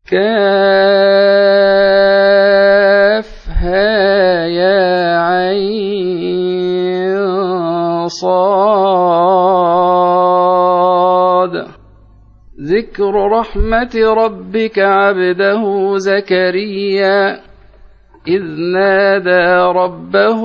كافها يا عين صاد. ذكر رحمة ربك عبده زكريا إذ نادى ربه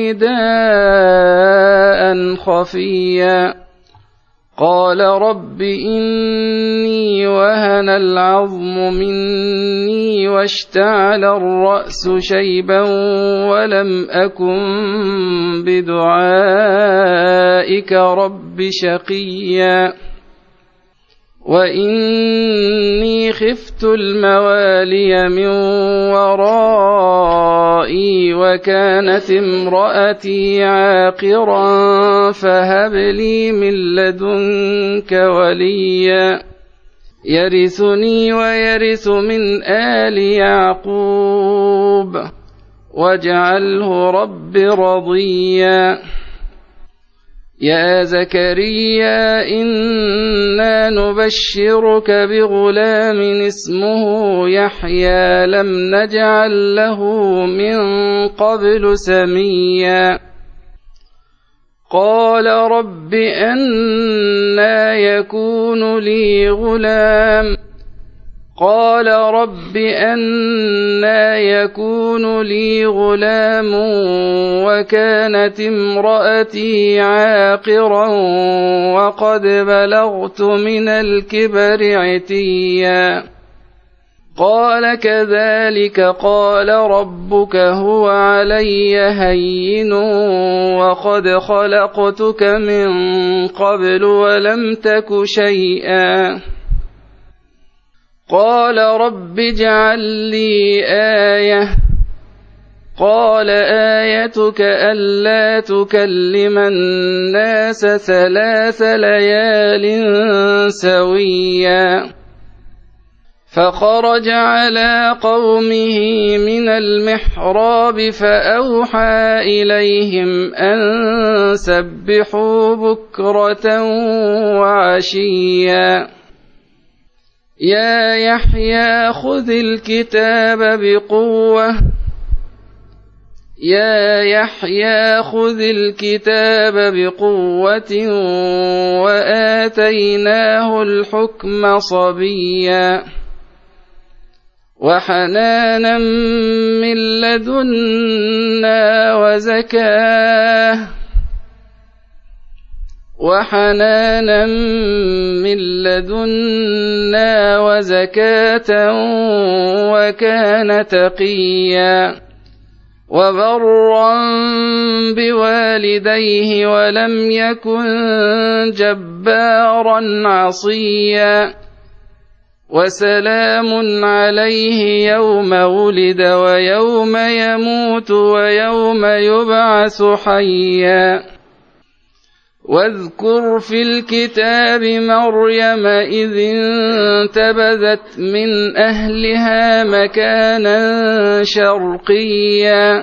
نداء خفيا قال رب إني وهن العظم مني واشتعل الرأس شيبا ولم أكن بدعائك رب شقيا وإني خفت الموالي من ورائي وكانت امرأتي عاقرا فهب لي من لدنك وليا يرثني ويرث من آل يعقوب واجعله رب رضيا. يا زكريا إنا نبشرك بغلام اسمه يحيى لم نجعل له من قبل سميا قال رب أنى يكون لي غلام قال رب أنى يكون لي غلام وكانت امرأتي عاقرا وقد بلغت من الكبر عتيا قال كذلك قال ربك هو علي هين وقد خلقتك من قبل ولم تك شيئا قال رب اجعل لي آية قال آيتك ألا تكلم الناس 3 ليال سويا فخرج على قومه من المحراب فأوحى إليهم أن سبحوا بكرة وعشيا يا يحيى خذ الكتاب بقوة يا يحيى خذ الكتاب بقوة وآتيناه الحكم صبيا وحنانا من لدنا وزكاة وكان تقيا وبرا بوالديه ولم يكن جبارا عصيا وسلام عليه يوم ولد ويوم يموت ويوم يبعث حيا واذكر في الكتاب مريم إذ انتبذت من أهلها مكانا شرقيا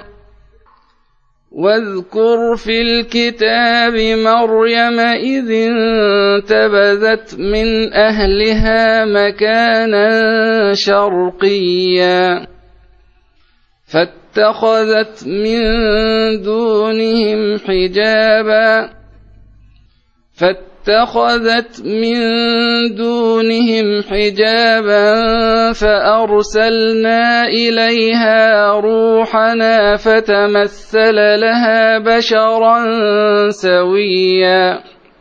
واذكر في الكتاب مريم إذ انتبذت من أهلها مكانا شرقيا فاتخذت من دونهم حجابا فأرسلنا إليها روحنا فتمثل لها بشرا سويا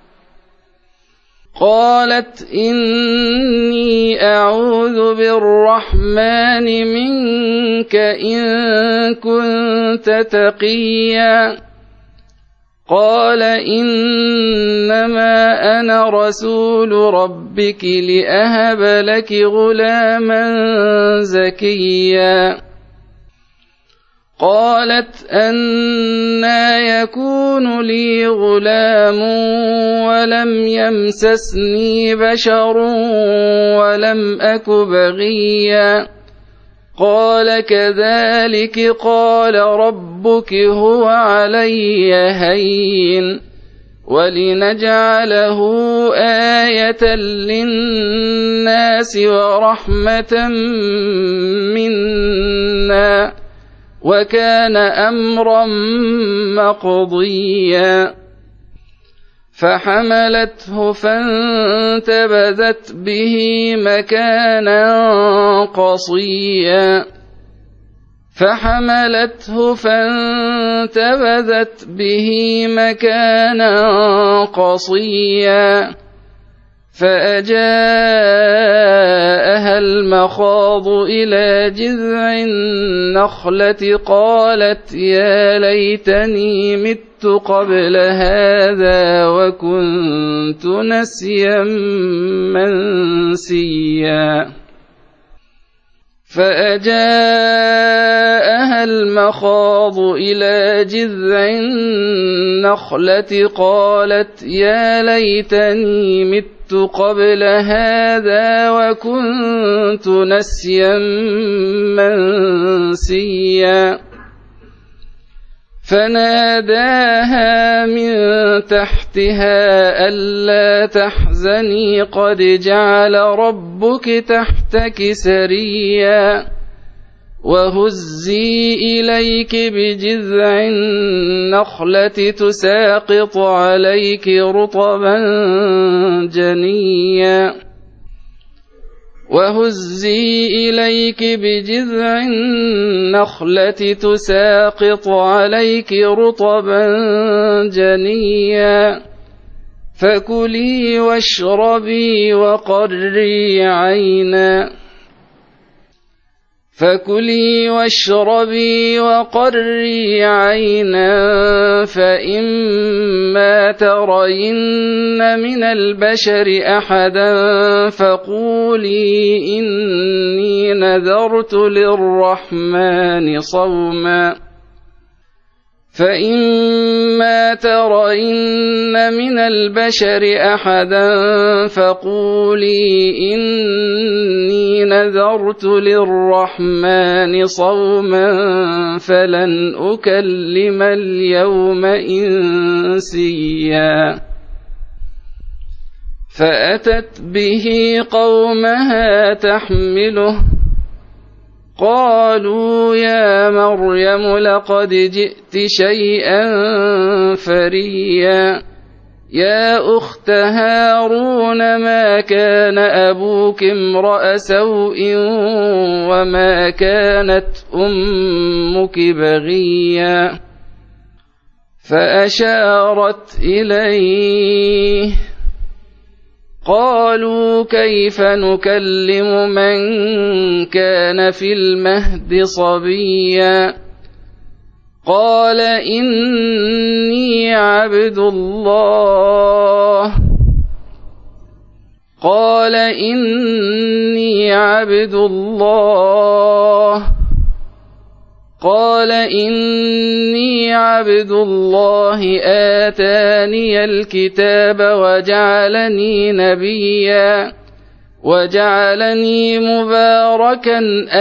قالت إني أعوذ بالرحمن منك إن كنت تقيا قال إنما أنا رسول ربك لأهب لك غلاما زكيا قالت أنى يكون لي غلام ولم يمسسني بشر ولم أك بغيا قال كذلك قال ربك هو علي هين ولنجعله آية للناس ورحمة منا وكان أمرا مقضيا فحملته فانتبذت به مكانا قصيا فأجاءها المخاض إلى جذع النخلة قالت يا ليتني مت قبل هذا وكنت نسيا منسيا فأجاءها المخاض إلى جذع النخلة قالت يا ليتني مت قبل هذا وكنت نسيا منسيا فناداها من تحتها ألا تحزني قد جعل ربك تحتك سريا وهزي إليك بجذع النخلة تساقط عليك رطبا جنيا وهزي إليك بجذع النخلة تساقط عليك رطبا جنيا فكلي واشربي وقري عينا فإما ترين من البشر أحدا فقولي إني نذرت للرحمن صوما فإما ترين من البشر أحدا فقولي إني نذرت للرحمن صوما فلن أكلم اليوم إنسيا فأتت به قومها تحمله قالوا يا مريم لقد جئت شيئا فريا يا أخت هارون ما كان أبوك امرأ سوء وما كانت أمك بغيا فأشارت إليه قالوا كيف نكلم من كان في المهد صبيا قال إني عبد الله آتاني الكتاب وجعلني نبيا وجعلني مباركا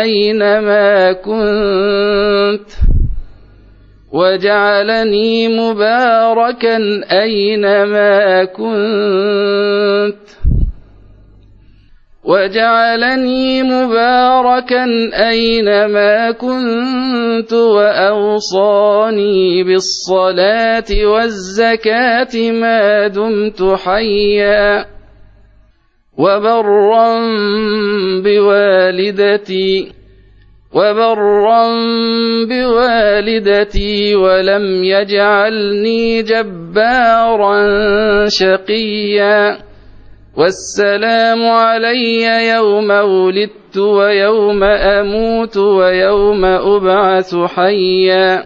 أينما كنت وأوصاني بالصلاة والزكاة ما دمت حيا وبرا بوالدتي ولم يجعلني جبارا شقيا والسلام علي يوم ولدت ويوم أموت ويوم أبعث حيا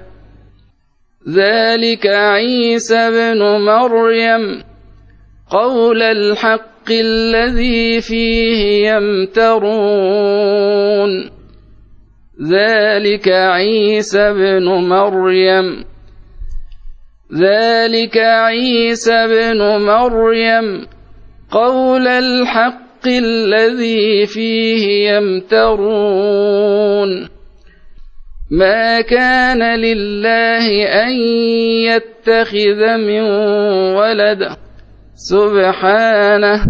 ذلك عيسى بن مريم قول الحق الذي فيه يمترون ذلك عيسى بن مريم قول الحق الذي فيه يمترون ما كان لله أن يتخذ من ولد سبحانه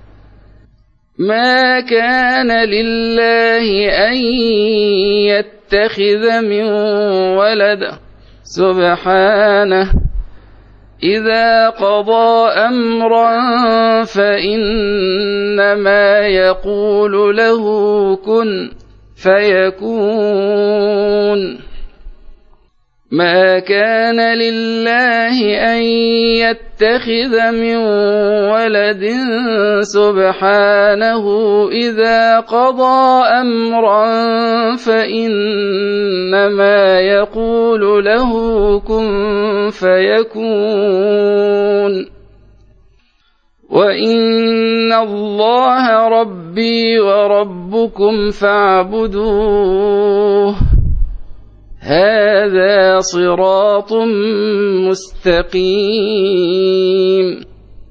ما كان لله أن يتخذ من ولد سبحانه إذا قضى أمرا فإنما يقول له كن فيكون ما كان لله أن يتخذ من ولد سبحانه إذا قضى أمرا فإنما يقول له كن فيكون وإن الله ربي وربكم فاعبدوه هذا صراط مستقيم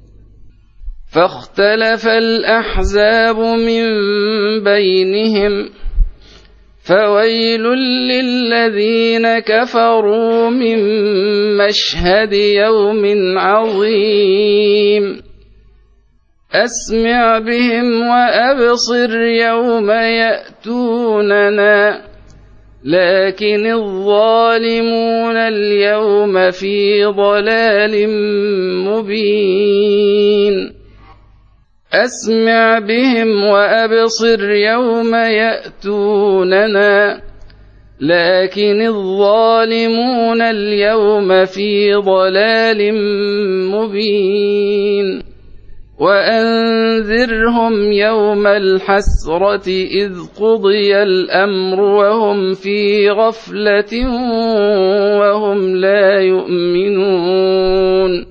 فاختلف الأحزاب من بينهم فويل للذين كفروا من مشهد يوم عظيم أسمع بهم وأبصر يوم يأتوننا لكن الظالمون اليوم في ضلال مبين أسمع بهم وأبصر يوم يأتوننا لكن الظالمون اليوم في ضلال مبين وأنذرهم يوم الحسرة إذ قضي الأمر وهم في غفلة وهم لا يؤمنون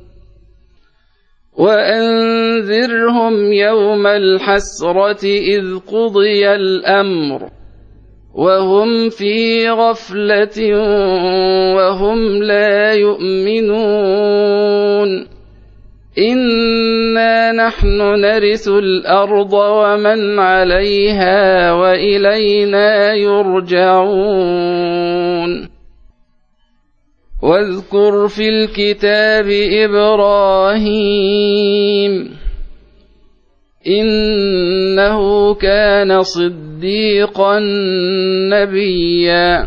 وأنذرهم يوم الحسرة إذ قضي الأمر وهم في غفلة وهم لا يؤمنون إنا نحن نرث الأرض ومن عليها وإلينا يرجعون واذكر في الكتاب إبراهيم إنه كان صديقا نبيا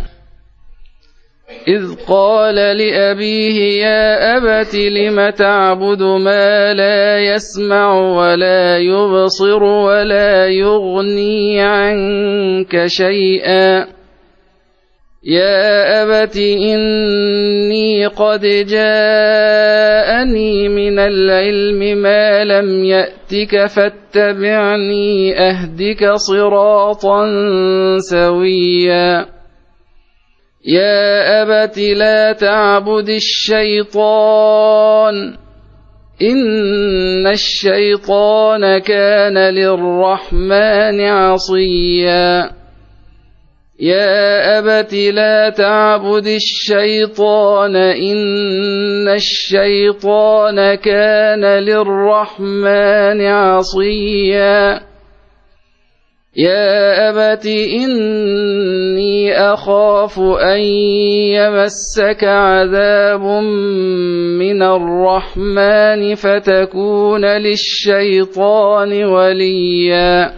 إذ قال لأبيه يا أبت لم تعبد ما لا يسمع ولا يبصر ولا يغني عنك شيئا يا أبت إني قد جاءني من العلم ما لم يأتك فاتبعني أهدك صراطا سويا يا أبت لا تعبد الشيطان إن الشيطان كان للرحمن عصيا يا أبت لا تعبد الشيطان إن الشيطان كان للرحمن عصيا يا أبت إني أخاف أن يمسك عذاب من الرحمن فتكون للشيطان وليا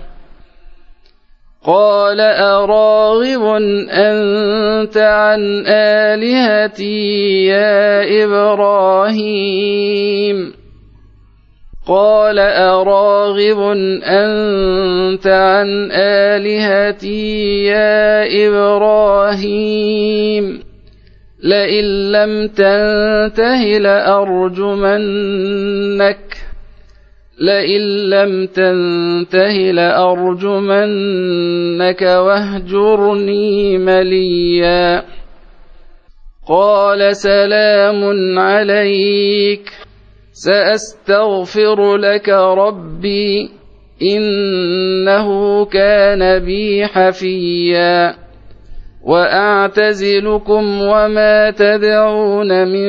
قال أراغب أنت عن آلهتي يا إبراهيم قال أراغب أنت عن آلهتي يا إبراهيم لئن لم تنته لأرجمنك واهجرني مليا قال سلام عليك سأستغفر لك ربي إنه كان بي حفيا وأعتزلكم وما تدعون من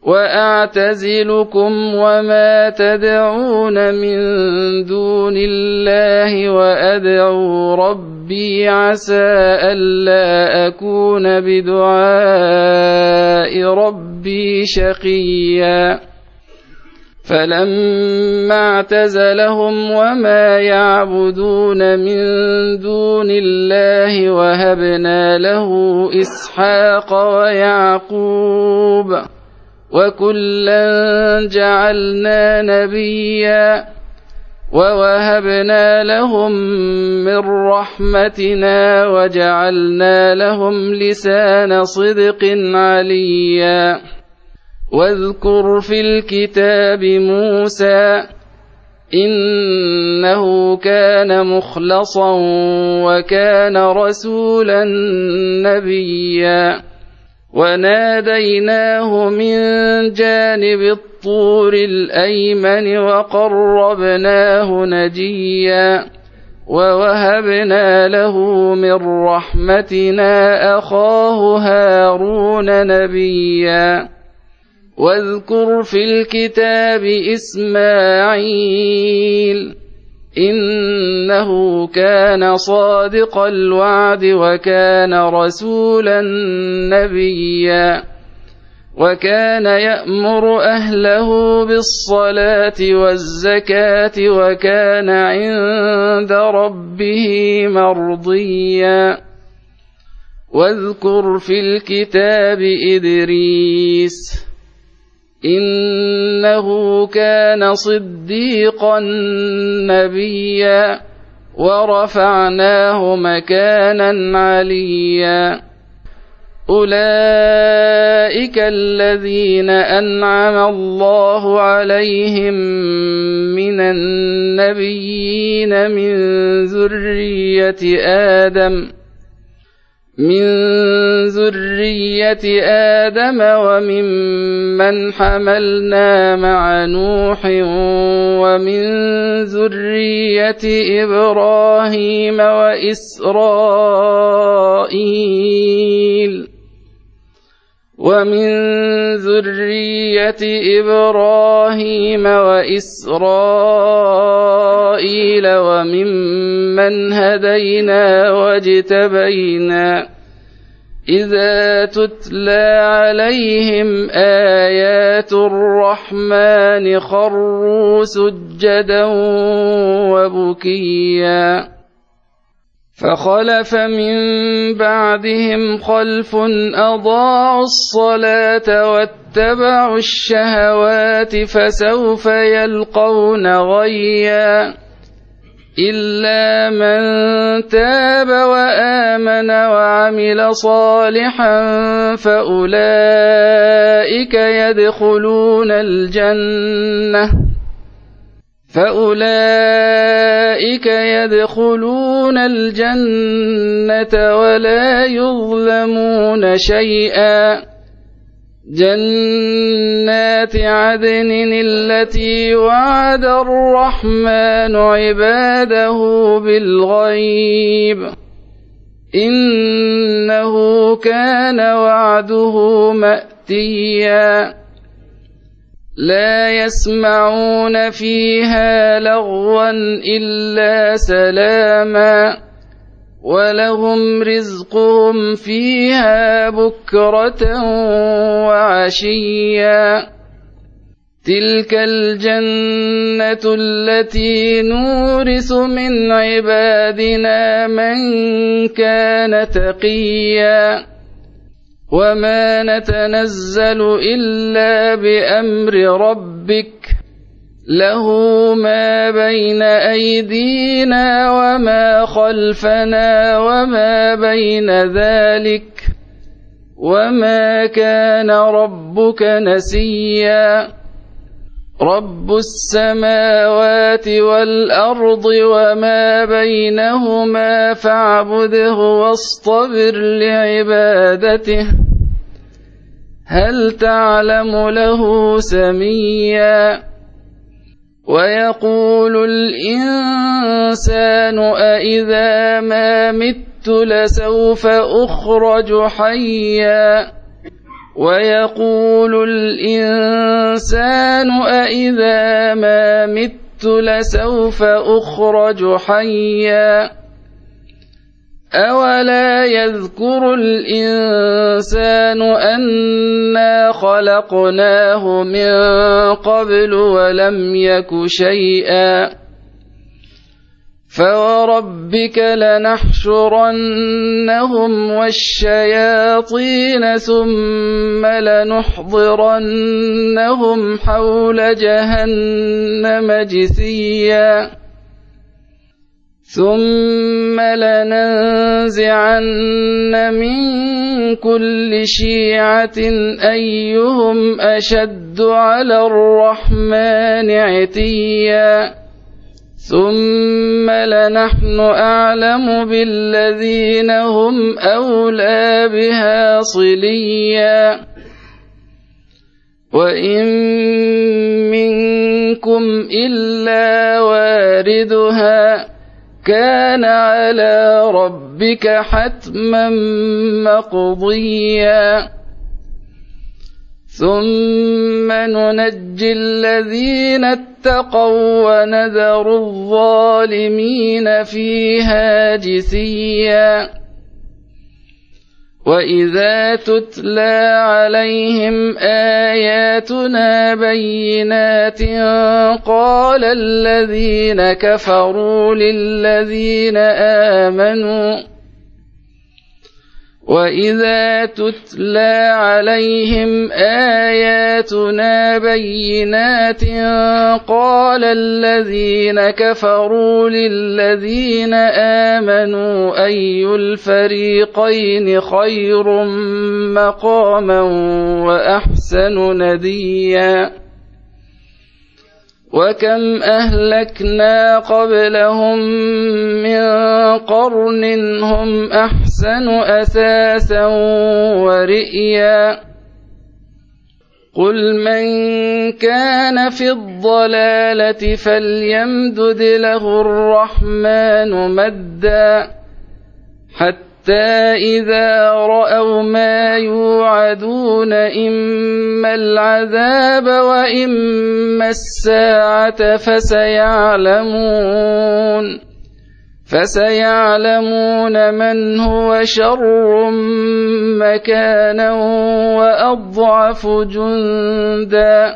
وأعتزلكم وما تدعون من دون الله وأدعو ربي عسى ألا أكون بدعاء ربي شقيا فلما اعتزلهم وما يعبدون من دون الله وهبنا له إسحاق ويعقوب وكلا جعلنا نبيا ووهبنا لهم من رحمتنا وجعلنا لهم لسان صدق عليا واذكر في الكتاب موسى إنه كان مخلصا وكان رسولا نبيا وناديناه من جانب الطور الأيمن وقربناه نجيا ووهبنا له من رحمتنا أخاه هارون نبيا واذكر في الكتاب إسماعيل إنه كان صادق الوعد وكان رسولا نبيا وكان يأمر أهله بالصلاة والزكاة وكان عند ربه مرضيا واذكر في الكتاب إدريس إنه كان صديقا نبيا ورفعناه مكانا عليا أولئك الذين أنعم الله عليهم من النبيين من ذرية آدم وممن حملنا مع نوح ومن ذرية إبراهيم وإسرائيل وممن هدينا واجتبينا إذا تتلى عليهم آيات الرحمن خروا سجدا وبكيا فخلف من بعدهم خلف أضاعوا الصلاة واتبعوا الشهوات فسوف يلقون غيا إلا من تاب وآمن وعمل صالحا فأولئك يدخلون الجنة ولا يظلمون شيئا جنات عدن التي وعد الرحمن عباده بالغيب إنه كان وعده مأتيا لا يسمعون فيها لغوا إلا سلاما ولهم رزقهم فيها بكرة وعشيا تلك الجنة التي نورث من عبادنا من كان تقيا وما نتنزل إلا بأمر ربك له ما بين أيدينا وما خلفنا وما بين ذلك وما كان ربك نسيا رب السماوات والأرض وما بينهما فاعبده واصطبر لعبادته هل تعلم له سميا ويقول الإنسان أإذا ما مت لسوف أخرج حيا ويقول الإنسان أإذا ما مت لسوف أخرج حيا أولا يذكر الإنسان أنا خلقناه من قبل ولم يك شيئا فوربك لنحشرنهم والشياطين ثم لنحضرنهم حول جهنم جثيا ثم لننزعن من كل شيعة أيهم أشد على الرحمن عتيا ثم لنحن أعلم بالذين هم أولى بها صليا وإن منكم إلا واردها كان على ربك حتما مقضيا ثم ننجي الذين اتقوا ونذر الظالمين فيها جثيا وإذا تتلى عليهم آياتنا بينات قال الذين كفروا للذين آمنوا وإذا تتلى عليهم آياتنا بينات قال الذين كفروا للذين آمنوا أي الفريقين خير مقاما وأحسن نديا وكم أهلكنا قبلهم من قرن هم أحسن أثاثا ورئيا قل من كان في الضلالة فليمدد له الرحمن مدا حتى إذا رأوا ما يوعدون إما العذاب وإما الساعة فسيعلمون من هو شر مكانا وأضعف جندا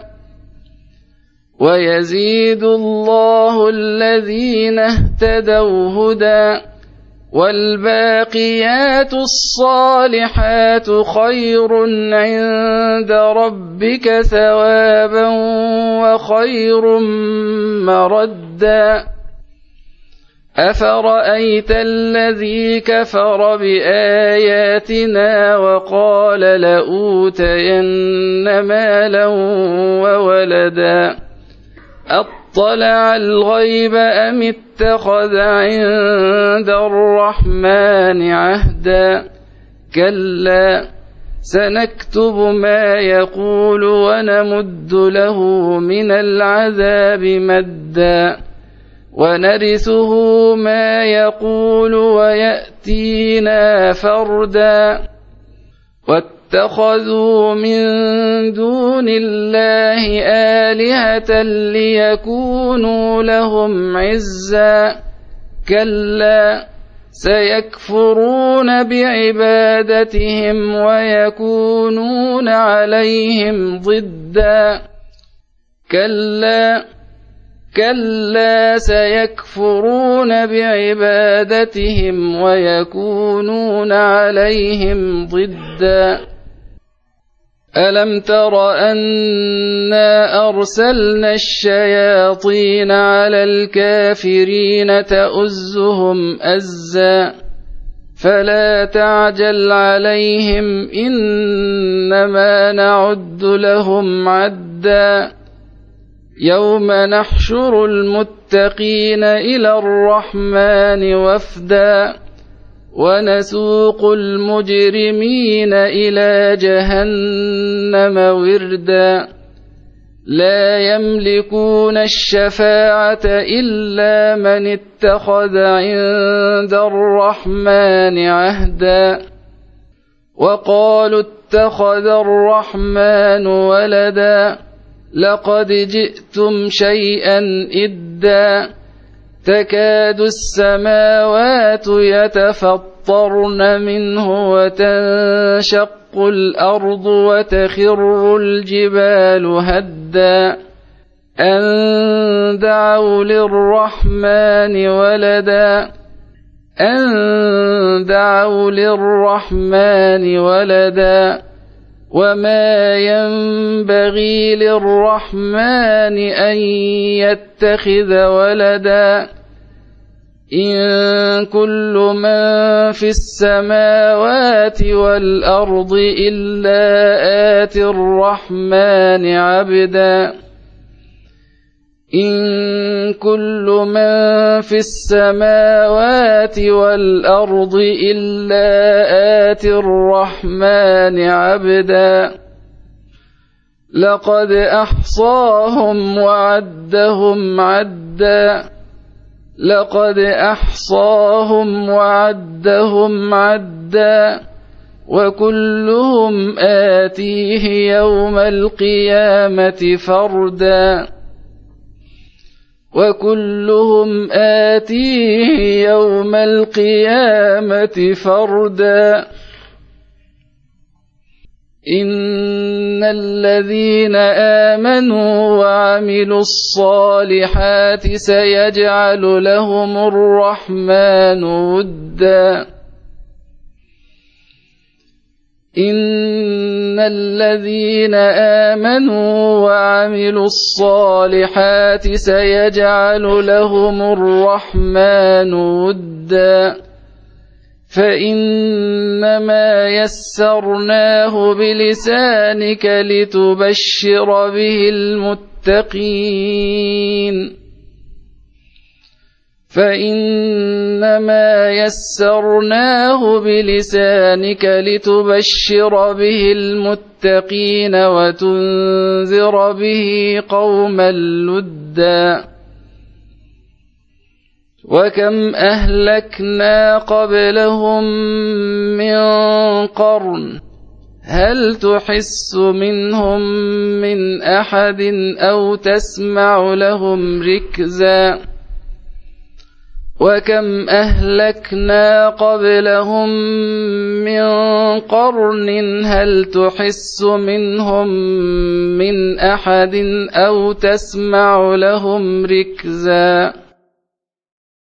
ويزيد الله الذين اهتدوا هدى والباقيات الصالحات خير عند ربك ثوابا وخير مردا أفرأيت الذي كفر بآياتنا وقال لأوتين مالا وولدا أطلع الغيب أم اتخذ عند الرحمن عهدا كلا سنكتب ما يقول ونمد له من العذاب مدا ونرثه ما يقول ويأتينا فردا واتخذوا من دون الله آلهة ليكونوا لهم عزا كلا سيكفرون بعبادتهم ويكونون عليهم ضدا كلا سيكفرون بعبادتهم ويكونون عليهم ضدا ألم تر أنا أرسلنا الشياطين على الكافرين تؤزهم أزا فلا تعجل عليهم إنما نعد لهم عدا يوم نحشر المتقين إلى الرحمن وفدا ونسوق المجرمين إلى جهنم وردا لا يملكون الشفاعة إلا من اتخذ عند الرحمن عهدا وقالوا اتخذ الرحمن ولدا لقد جئتم شيئا إدا تكاد السماوات يتفطرن منه وتنشق الأرض وتخر الجبال هدا أن دعوا للرحمن ولدا وما ينبغي للرحمن أن يتخذ ولدا إن كل من في السماوات والأرض إلا آتي الرحمن عبدا إن كل من في السماوات والأرض إلا آتي الرحمن عبدا لقد أحصاهم وعدهم عدا وكلهم آتيه يوم القيامة فردا إن الذين آمنوا وعملوا الصالحات سيجعل لهم الرحمن ودا إن الذين آمنوا وعملوا الصالحات سيجعل لهم الرحمن ودا فإنما يسرناه بلسانك لتبشر به المتقين وتنذر به قوما لدا وكم أهلكنا قبلهم من قرن هل تحس منهم من أحد أو تسمع لهم ركزا وكم أهلكنا قبلهم من قرن هل تحس منهم من أحد أو تسمع لهم ركزا